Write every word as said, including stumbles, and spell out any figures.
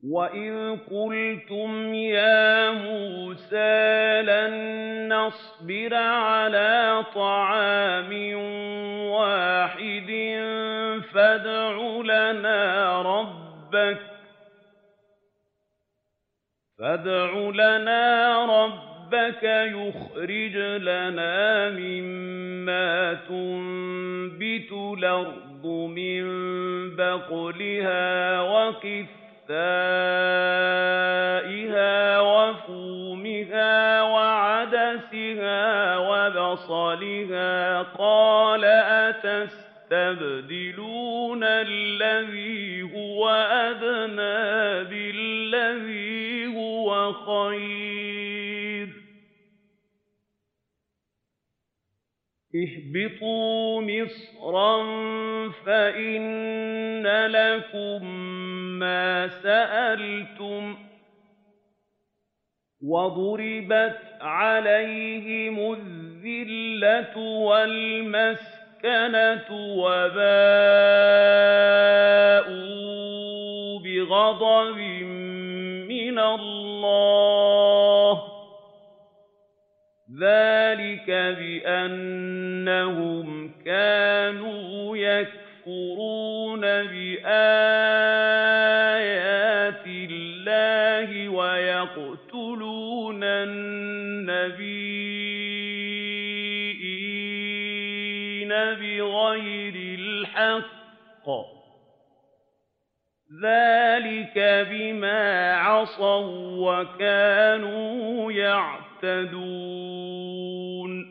وَإِذْ قُلْتُمْ يَا مُوسَىٰ لَن نَّصْبِرَ عَلَىٰ طَعَامٍ وَاحِدٍ فَادْعُ لَنَا رَبَّكَ فادع لنا ربك يخرج لنا مما تنبت الأرض من بقلها وقثائها وفومها وعدسها وبصلها قال أتستبدلون الذي هو أدنى بالذي هو خير اهبطوا مصرا فإن لكم ما سألتم وضربت عليهم الذلة والمسكنة وباءوا بغضب من الله ذلك ذَٰلِكَ بِأَنَّهُمْ كَانُوا يَكْفُرُونَ بِآيَاتِ اللَّهِ وَيَقْتُلُونَ النَّبِيِّينَ بِغَيْرِ الْحَقِّ ۗ ذَٰلِكَ بِمَا عَصَوا وَّكَانُوا يَعْتَدُونَ